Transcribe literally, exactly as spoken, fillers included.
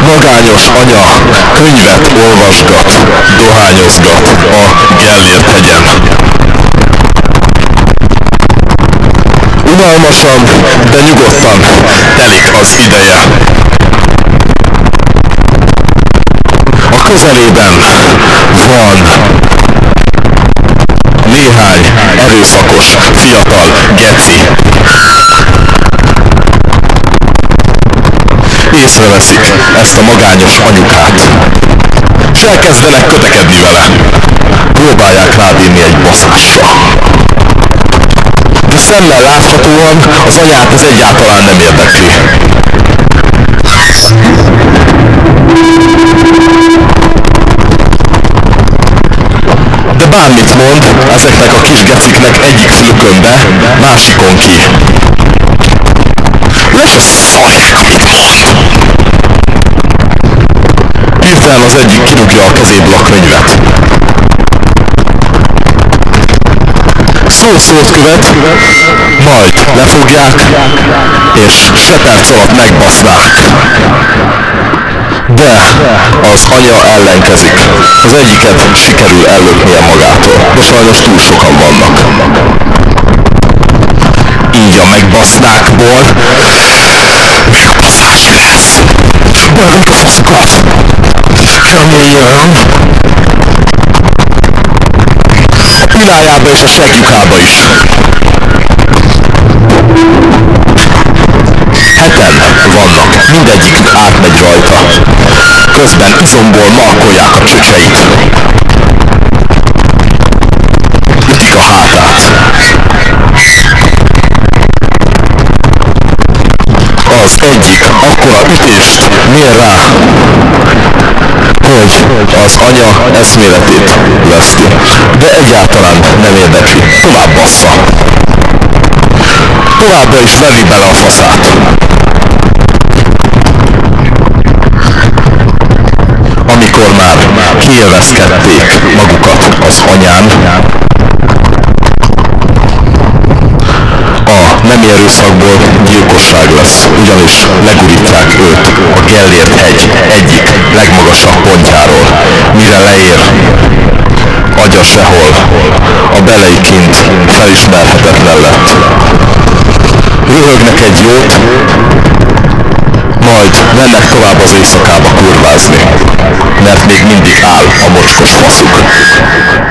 Magányos anya könyvet olvasgat, dohányozgat a Gellért hegyen. Unalmasan, de nyugodtan telik az ideje. A közelében van néhány erőszakos, fiatal geci. Észreveszik ezt a magányos anyukát, és elkezdenek kötekedni vele. Próbálják rávinni egy baszásra. De szemmel láthatóan az anyát ez egyáltalán nem érdekli. De bármit mond, ezeknek a kis geciknek egyik fülkönbe, másikon ki. És a szarják, amit mond! Hirtelen az egyik kirúgja a kezéből a könyvet. Szó-szót követ, majd lefogják, és se perc alatt megbasznák. De az anya ellenkezik. Az egyiket sikerül ellöknie magától, de sajnos túl sokan vannak. Így a megbasznákból megbaszás lesz. Beölt a faszokat. Keményen. A pinájába és a segjukába is. Heten vannak, mindegyik átmegy rajta. Közben izomból markolják a csücseit. Ütik a hátát. Az egyik akkora ütést mér rá, hogy az anya eszméletét veszti. De egyáltalán nem érdekli. Tovább bassza. Továbbra is veri bele a faszát. Amikor már kiélvezkedték magukat az anyán, a nemi erőszakból gyilkosság lesz, ugyanis legurítják őt a Gellért hegy egyik legmagasabb pontjáról, mire leér, agya sehol, a belei kint felismerhetetlen lett. Röhögnek egy jót, majd mennek tovább az éjszakába kurvázni, mert még mindig áll a mocskos faszuk.